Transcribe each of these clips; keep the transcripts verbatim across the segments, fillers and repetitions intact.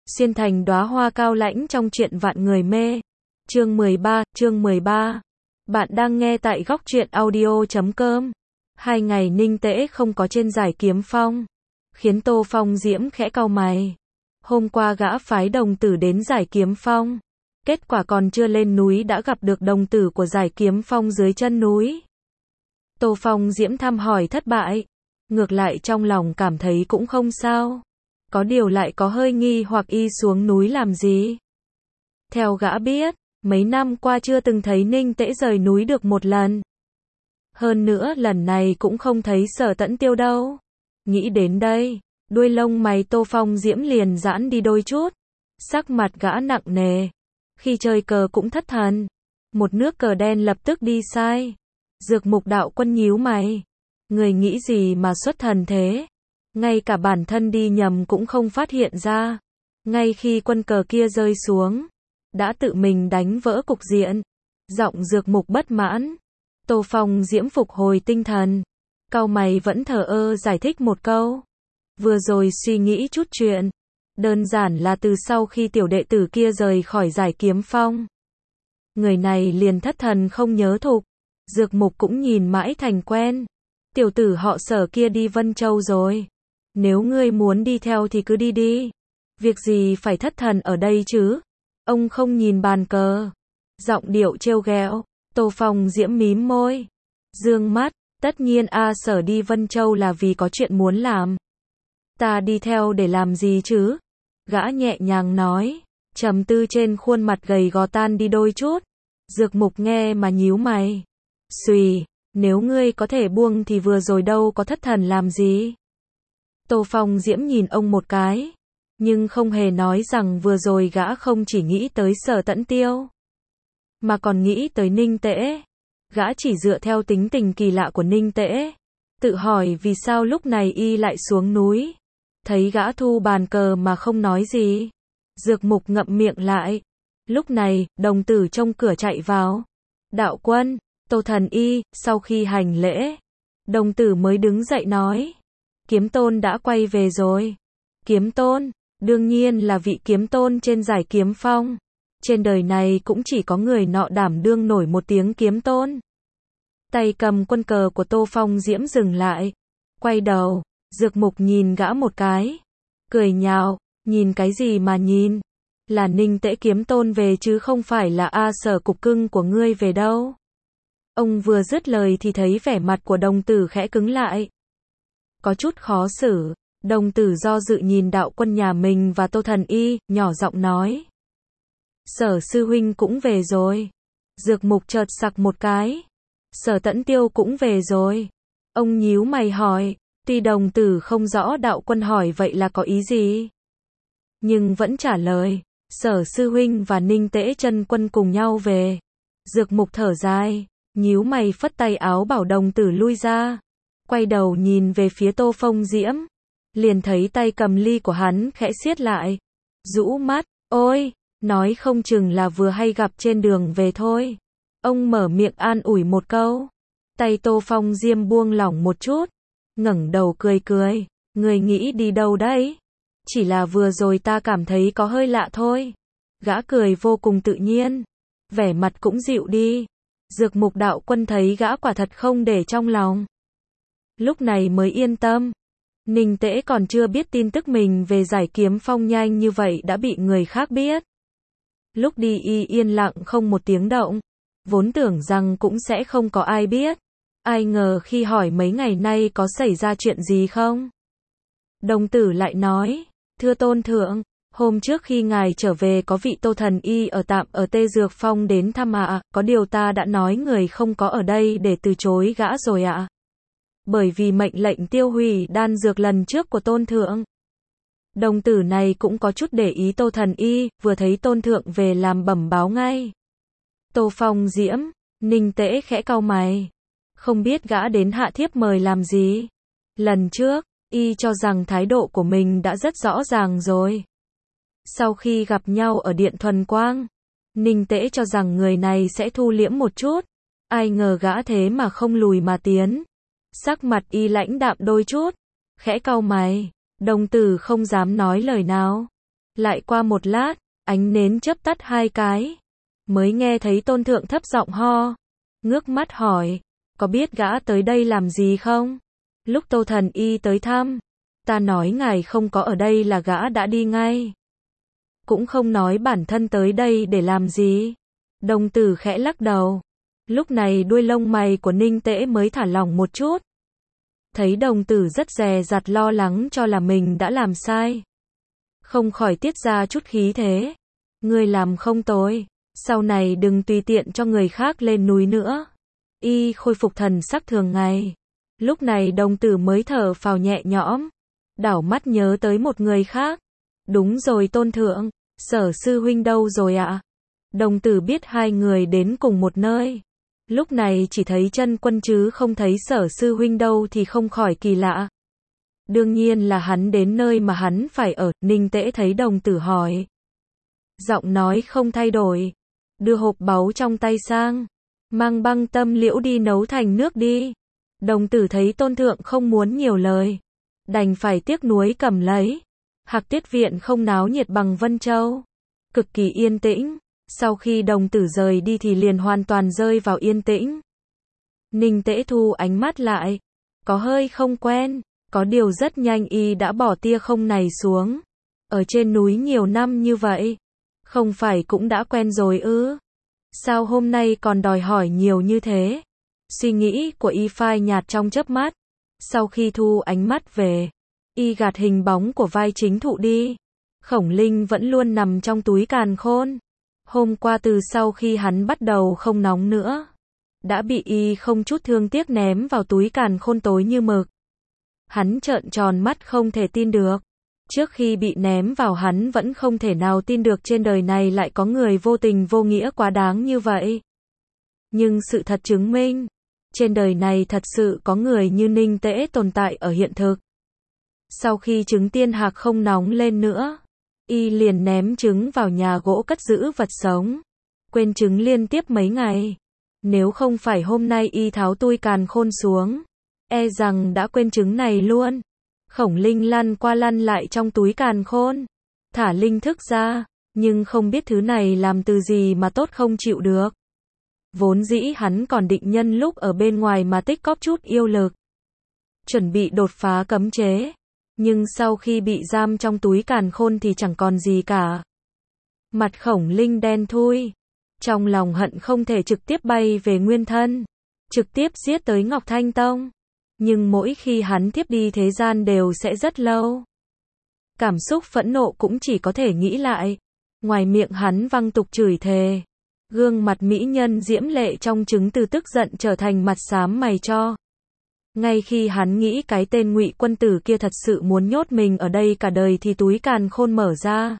xuyên thành đóa hoa cao lãnh trong truyện vạn người mê. Chương mười ba, chương mười ba. Bạn đang nghe tại góc truyện audio chấm com. Hai ngày Ninh Tễ không có trên Giải Kiếm Phong, khiến Tô Phong Diễm khẽ cau mày. Hôm qua gã phái đồng tử đến Giải Kiếm Phong, kết quả còn chưa lên núi đã gặp được đồng tử của Giải Kiếm Phong dưới chân núi. Tô Phong Diễm thăm hỏi thất bại, ngược lại trong lòng cảm thấy cũng không sao. Có điều lại có hơi nghi hoặc y xuống núi làm gì. Theo gã biết, mấy năm qua chưa từng thấy Ninh Tễ rời núi được một lần. Hơn nữa lần này cũng không thấy Sở Tẫn Tiêu đâu. Nghĩ đến đây, đuôi lông mày Tô Phong Diễm liền giãn đi đôi chút. Sắc mặt gã nặng nề. Khi chơi cờ cũng thất thần. Một nước cờ đen lập tức đi sai. Dược Mục đạo quân nhíu mày. Người nghĩ gì mà xuất thần thế? Ngay cả bản thân đi nhầm cũng không phát hiện ra. Ngay khi quân cờ kia rơi xuống, đã tự mình đánh vỡ cục diện. Giọng Dược Mục bất mãn. Tô Phong Diễm phục hồi tinh thần. Cau mày vẫn thờ ơ giải thích một câu. Vừa rồi suy nghĩ chút chuyện. Đơn giản là từ sau khi tiểu đệ tử kia rời khỏi Giải Kiếm Phong, người này liền thất thần không nhớ thục. Dược Mục cũng nhìn mãi thành quen. Tiểu tử họ Sở kia đi Vân Châu rồi. Nếu ngươi muốn đi theo thì cứ đi đi. Việc gì phải thất thần ở đây chứ? Ông không nhìn bàn cờ. Giọng điệu trêu ghẹo. Tô Phong Diễm mím môi, dương mắt. Tất nhiên A Sở đi Vân Châu là vì có chuyện muốn làm. Ta đi theo để làm gì chứ? Gã nhẹ nhàng nói. Trầm tư trên khuôn mặt gầy gò tan đi đôi chút. Dược Mục nghe mà nhíu mày. Xùy, nếu ngươi có thể buông thì vừa rồi đâu có thất thần làm gì? Tô Phong Diễm nhìn ông một cái, nhưng không hề nói rằng vừa rồi gã không chỉ nghĩ tới Sở Tẫn Tiêu, mà còn nghĩ tới Ninh Tễ. Gã chỉ dựa theo tính tình kỳ lạ của Ninh Tễ, tự hỏi vì sao lúc này y lại xuống núi. Thấy gã thu bàn cờ mà không nói gì, Dược Mục ngậm miệng lại. Lúc này, đồng tử trong cửa chạy vào. Đạo quân, Tô Thần Y. Sau khi hành lễ, đồng tử mới đứng dậy nói. Kiếm Tôn đã quay về rồi. Kiếm Tôn, đương nhiên là vị Kiếm Tôn trên Giải Kiếm Phong. Trên đời này cũng chỉ có người nọ đảm đương nổi một tiếng Kiếm Tôn. Tay cầm quân cờ của Tô Phong Diễm dừng lại. Quay đầu, Dược Mục nhìn gã một cái. Cười nhạo, nhìn cái gì mà nhìn? Là Ninh Tễ Kiếm Tôn về chứ không phải là A Sở cục cưng của ngươi về đâu. Ông vừa dứt lời thì thấy vẻ mặt của đồng tử khẽ cứng lại. Có chút khó xử, đồng tử do dự nhìn đạo quân nhà mình và Tô Thần Y, nhỏ giọng nói. Sở sư huynh cũng về rồi. Dược Mục chợt sặc một cái. Sở Tẫn Tiêu cũng về rồi. Ông nhíu mày hỏi, tuy đồng tử không rõ đạo quân hỏi vậy là có ý gì, nhưng vẫn trả lời, Sở sư huynh và Ninh Tễ chân quân cùng nhau về. Dược Mục thở dài, nhíu mày phất tay áo bảo đồng tử lui ra. Quay đầu nhìn về phía Tô Phong Diễm, liền thấy tay cầm ly của hắn khẽ siết lại. Rũ mắt, ôi, nói không chừng là vừa hay gặp trên đường về thôi. Ông mở miệng an ủi một câu. Tay Tô Phong Diễm buông lỏng một chút, ngẩng đầu cười cười. Người nghĩ đi đâu đấy? Chỉ là vừa rồi ta cảm thấy có hơi lạ thôi. Gã cười vô cùng tự nhiên, vẻ mặt cũng dịu đi. Dược Mục đạo quân thấy gã quả thật không để trong lòng, lúc này mới yên tâm. Ninh Tễ còn chưa biết tin tức mình về Giải Kiếm Phong nhanh như vậy đã bị người khác biết. Lúc đi y yên lặng không một tiếng động, vốn tưởng rằng cũng sẽ không có ai biết. Ai ngờ khi hỏi mấy ngày nay có xảy ra chuyện gì không, đồng tử lại nói, thưa Tôn Thượng, hôm trước khi ngài trở về có vị Tô Thần Y ở tạm ở Tê Dược Phong đến thăm ạ, à, có điều ta đã nói người không có ở đây để từ chối gã rồi ạ. À. Bởi vì mệnh lệnh tiêu hủy đan dược lần trước của Tôn Thượng. Đồng tử này cũng có chút để ý Tô Thần Y, vừa thấy Tôn Thượng về làm bẩm báo ngay. Tô Phong Diễm, Ninh Tễ khẽ cau mày. Không biết gã đến hạ thiếp mời làm gì. Lần trước, y cho rằng thái độ của mình đã rất rõ ràng rồi. Sau khi gặp nhau ở Điện Thuần Quang, Ninh Tễ cho rằng người này sẽ thu liễm một chút. Ai ngờ gã thế mà không lùi mà tiến. Sắc mặt y lãnh đạm đôi chút, khẽ cau mày. Đồng tử không dám nói lời nào. Lại qua một lát, ánh nến chớp tắt hai cái. Mới nghe thấy Tôn Thượng thấp giọng ho. Ngước mắt hỏi, có biết gã tới đây làm gì không? Lúc Tô Thần Y tới thăm, ta nói ngài không có ở đây là gã đã đi ngay. Cũng không nói bản thân tới đây để làm gì. Đồng tử khẽ lắc đầu. Lúc này đuôi lông mày của Ninh Tễ mới thả lỏng một chút. Thấy đồng tử rất dè dặt lo lắng cho là mình đã làm sai. Không khỏi tiết ra chút khí thế. Ngươi làm không tồi. Sau này đừng tùy tiện cho người khác lên núi nữa. Y khôi phục thần sắc thường ngày. Lúc này đồng tử mới thở phào nhẹ nhõm. Đảo mắt nhớ tới một người khác. Đúng rồi Tôn Thượng, Sở sư huynh đâu rồi ạ? À? Đồng tử biết hai người đến cùng một nơi. Lúc này chỉ thấy Chân Quân chứ không thấy Sở sư huynh đâu thì không khỏi kỳ lạ. Đương nhiên là hắn đến nơi mà hắn phải ở. Ninh Tễ thấy đồng tử hỏi. Giọng nói không thay đổi. Đưa hộp báu trong tay sang. Mang băng tâm liễu đi nấu thành nước đi. Đồng tử thấy Tôn Thượng không muốn nhiều lời. Đành phải tiếc nuối cầm lấy. Hạc Tiết viện không náo nhiệt bằng Vân Châu. Cực kỳ yên tĩnh. Sau khi đồng tử rời đi thì liền hoàn toàn rơi vào yên tĩnh. Ninh Tễ thu ánh mắt lại. Có hơi không quen. Có điều rất nhanh y đã bỏ tia không này xuống. Ở trên núi nhiều năm như vậy. Không phải cũng đã quen rồi ư? Sao hôm nay còn đòi hỏi nhiều như thế? Suy nghĩ của y phai nhạt trong chớp mắt. Sau khi thu ánh mắt về, y gạt hình bóng của vai chính thụ đi. Khổng Linh vẫn luôn nằm trong túi càn khôn. Hôm qua từ sau khi hắn bắt đầu không nóng nữa, đã bị y không chút thương tiếc ném vào túi càn khôn tối như mực. Hắn trợn tròn mắt không thể tin được. Trước khi bị ném vào hắn vẫn không thể nào tin được trên đời này lại có người vô tình vô nghĩa quá đáng như vậy. Nhưng sự thật chứng minh, trên đời này thật sự có người như Ninh Tễ tồn tại ở hiện thực. Sau khi trứng tiên hạc không nóng lên nữa, y liền ném trứng vào nhà gỗ cất giữ vật sống. Quên trứng liên tiếp mấy ngày. Nếu không phải hôm nay y tháo tui càn khôn xuống, e rằng đã quên trứng này luôn. Khổng Linh lăn qua lăn lại trong túi càn khôn. Thả linh thức ra, nhưng không biết thứ này làm từ gì mà tốt không chịu được. Vốn dĩ hắn còn định nhân lúc ở bên ngoài mà tích cóp chút yêu lực. Chuẩn bị đột phá cấm chế. Nhưng sau khi bị giam trong túi càn khôn thì chẳng còn gì cả. Mặt Khổng Linh đen thui. Trong lòng hận không thể trực tiếp bay về nguyên thân. Trực tiếp giết tới Ngọc Thanh Tông. Nhưng mỗi khi hắn thiếp đi thế gian đều sẽ rất lâu. Cảm xúc phẫn nộ cũng chỉ có thể nghĩ lại. Ngoài miệng hắn văng tục chửi thề. Gương mặt mỹ nhân diễm lệ trong trứng từ tức giận trở thành mặt xám mày cho. Ngay khi hắn nghĩ cái tên Ngụy Quân tử kia thật sự muốn nhốt mình ở đây cả đời thì túi càn khôn mở ra.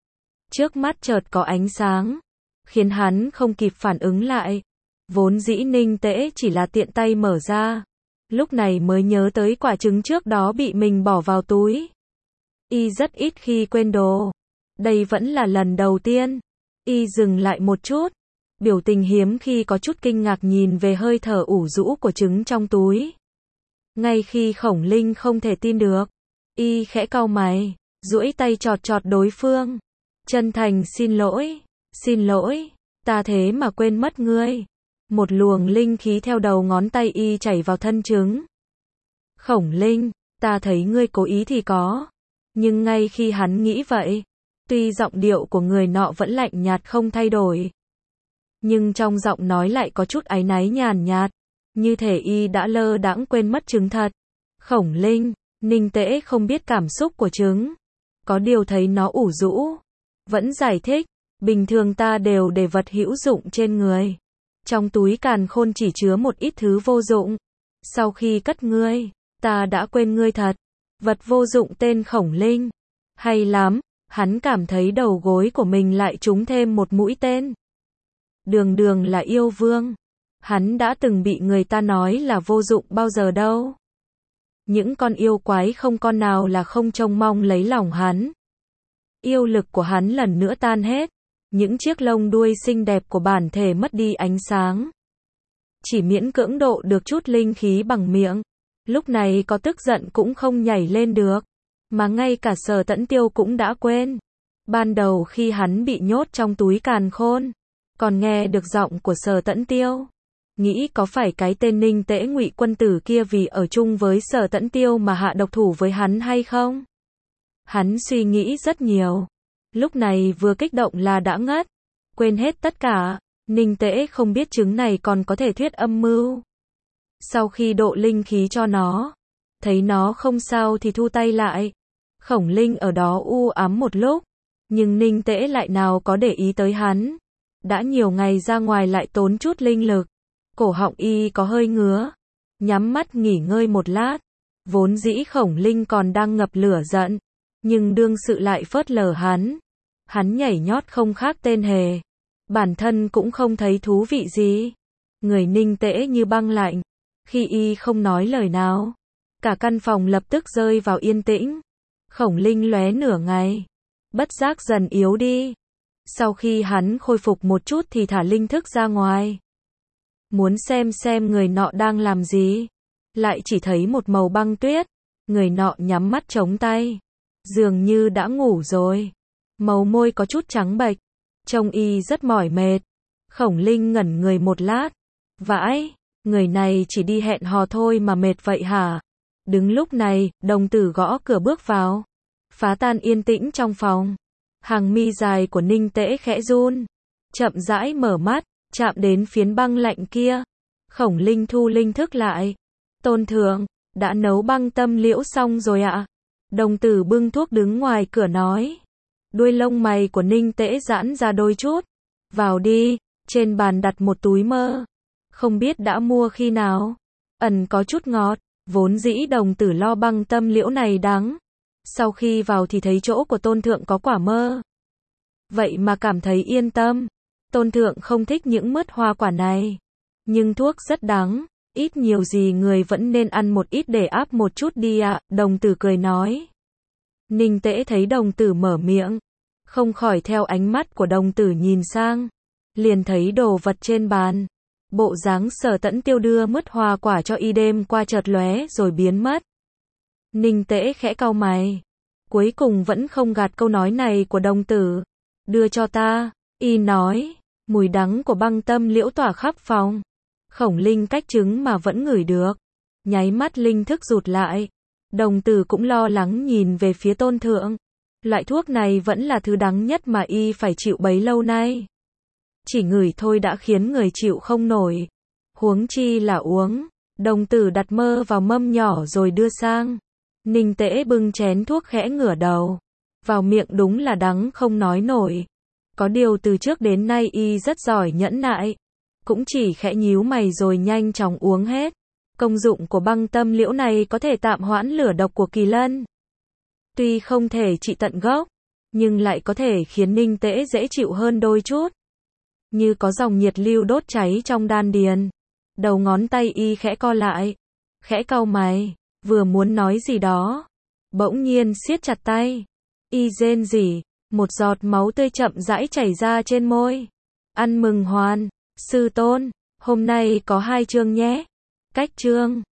Trước mắt chợt có ánh sáng, khiến hắn không kịp phản ứng lại. Vốn dĩ Ninh Tễ chỉ là tiện tay mở ra. Lúc này mới nhớ tới quả trứng trước đó bị mình bỏ vào túi. Y rất ít khi quên đồ. Đây vẫn là lần đầu tiên. Y dừng lại một chút. Biểu tình hiếm khi có chút kinh ngạc nhìn về hơi thở ủ rũ của trứng trong túi. Ngay khi Khổng Linh không thể tin được, y khẽ cau mày, duỗi tay chọt chọt đối phương. Chân thành xin lỗi, xin lỗi, ta thế mà quên mất ngươi. Một luồng linh khí theo đầu ngón tay y chảy vào thân trứng. Khổng Linh, ta thấy ngươi cố ý thì có. Nhưng ngay khi hắn nghĩ vậy, tuy giọng điệu của người nọ vẫn lạnh nhạt không thay đổi. Nhưng trong giọng nói lại có chút áy náy nhàn nhạt. Như thể y đã lơ đãng quên mất trứng thật. Khổng Linh, Ninh Tễ không biết cảm xúc của trứng. Có điều thấy nó ủ rũ. Vẫn giải thích, bình thường ta đều để vật hữu dụng trên người. Trong túi càn khôn chỉ chứa một ít thứ vô dụng. Sau khi cất ngươi, ta đã quên ngươi thật. Vật vô dụng tên Khổng Linh. Hay lắm, hắn cảm thấy đầu gối của mình lại trúng thêm một mũi tên. Đường đường là yêu vương. Hắn đã từng bị người ta nói là vô dụng bao giờ đâu. Những con yêu quái không con nào là không trông mong lấy lòng hắn. Yêu lực của hắn lần nữa tan hết. Những chiếc lông đuôi xinh đẹp của bản thể mất đi ánh sáng. Chỉ miễn cưỡng độ được chút linh khí bằng miệng. Lúc này có tức giận cũng không nhảy lên được. Mà ngay cả Sở Tẫn Tiêu cũng đã quên. Ban đầu khi hắn bị nhốt trong túi càn khôn, còn nghe được giọng của Sở Tẫn Tiêu. Nghĩ có phải cái tên Ninh Tễ Ngụy quân tử kia vì ở chung với Sở Tẫn Tiêu mà hạ độc thủ với hắn hay không? Hắn suy nghĩ rất nhiều. Lúc này vừa kích động là đã ngất. Quên hết tất cả. Ninh Tễ không biết trứng này còn có thể thuyết âm mưu. Sau khi độ linh khí cho nó, thấy nó không sao thì thu tay lại. Khổng Linh ở đó u ám một lúc, nhưng Ninh Tễ lại nào có để ý tới hắn. Đã nhiều ngày ra ngoài lại tốn chút linh lực. Cổ họng y có hơi ngứa. Nhắm mắt nghỉ ngơi một lát. Vốn dĩ Khổng Linh còn đang ngập lửa giận, nhưng đương sự lại phớt lờ hắn. Hắn nhảy nhót không khác tên hề. Bản thân cũng không thấy thú vị gì. Người Ninh Tễ như băng lạnh. Khi y không nói lời nào, cả căn phòng lập tức rơi vào yên tĩnh. Khổng Linh lóe nửa ngày, bất giác dần yếu đi. Sau khi hắn khôi phục một chút thì thả linh thức ra ngoài. Muốn xem xem người nọ đang làm gì. Lại chỉ thấy một màu băng tuyết. Người nọ nhắm mắt chống tay. Dường như đã ngủ rồi. Màu môi có chút trắng bệch. Trông y rất mỏi mệt. Khổng Linh ngẩn người một lát. Vãi, người này chỉ đi hẹn hò thôi mà mệt vậy hả? Đứng lúc này, đồng tử gõ cửa bước vào. Phá tan yên tĩnh trong phòng. Hàng mi dài của Ninh Tễ khẽ run. Chậm rãi mở mắt, chạm đến phiến băng lạnh kia. Khổng Linh thu linh thức lại. Tôn thượng, đã nấu băng tâm liễu xong rồi ạ. Đồng tử bưng thuốc đứng ngoài cửa nói. Đuôi lông mày của Ninh Tễ giãn ra đôi chút. Vào đi, trên bàn đặt một túi mơ. Không biết đã mua khi nào. Ẩn có chút ngọt, vốn dĩ đồng tử lo băng tâm liễu này đắng. Sau khi vào thì thấy chỗ của tôn thượng có quả mơ. Vậy mà cảm thấy yên tâm. Tôn thượng không thích những mứt hoa quả này. Nhưng thuốc rất đắng. Ít nhiều gì người vẫn nên ăn một ít để áp một chút đi ạ. Đồng tử cười nói. Ninh Tễ thấy đồng tử mở miệng. Không khỏi theo ánh mắt của đồng tử nhìn sang. Liền thấy đồ vật trên bàn. Bộ dáng Sở Tẫn Tiêu đưa mứt hoa quả cho y đêm qua chợt lóe rồi biến mất. Ninh Tễ khẽ cau mày. Cuối cùng vẫn không gạt câu nói này của đồng tử. Đưa cho ta, y nói. Mùi đắng của băng tâm liễu tỏa khắp phòng. Khổng Linh cách trứng mà vẫn ngửi được. Nháy mắt linh thức rụt lại. Đồng tử cũng lo lắng nhìn về phía tôn thượng. Loại thuốc này vẫn là thứ đắng nhất mà y phải chịu bấy lâu nay. Chỉ ngửi thôi đã khiến người chịu không nổi. Huống chi là uống. Đồng tử đặt mơ vào mâm nhỏ rồi đưa sang. Ninh Tễ bưng chén thuốc khẽ ngửa đầu. Vào miệng đúng là đắng không nói nổi. Có điều từ trước đến nay y rất giỏi nhẫn nại. Cũng chỉ khẽ nhíu mày rồi nhanh chóng uống hết. Công dụng của băng tâm liễu này có thể tạm hoãn lửa độc của kỳ lân. Tuy không thể trị tận gốc, nhưng lại có thể khiến Ninh Tễ dễ chịu hơn đôi chút. Như có dòng nhiệt lưu đốt cháy trong đan điền. Đầu ngón tay y khẽ co lại. Khẽ cau mày, vừa muốn nói gì đó. Bỗng nhiên siết chặt tay. Y rên rỉ, một giọt máu tươi chậm rãi chảy ra trên môi. Ăn mừng hoàn, sư tôn, hôm nay có hai chương nhé. Cách chương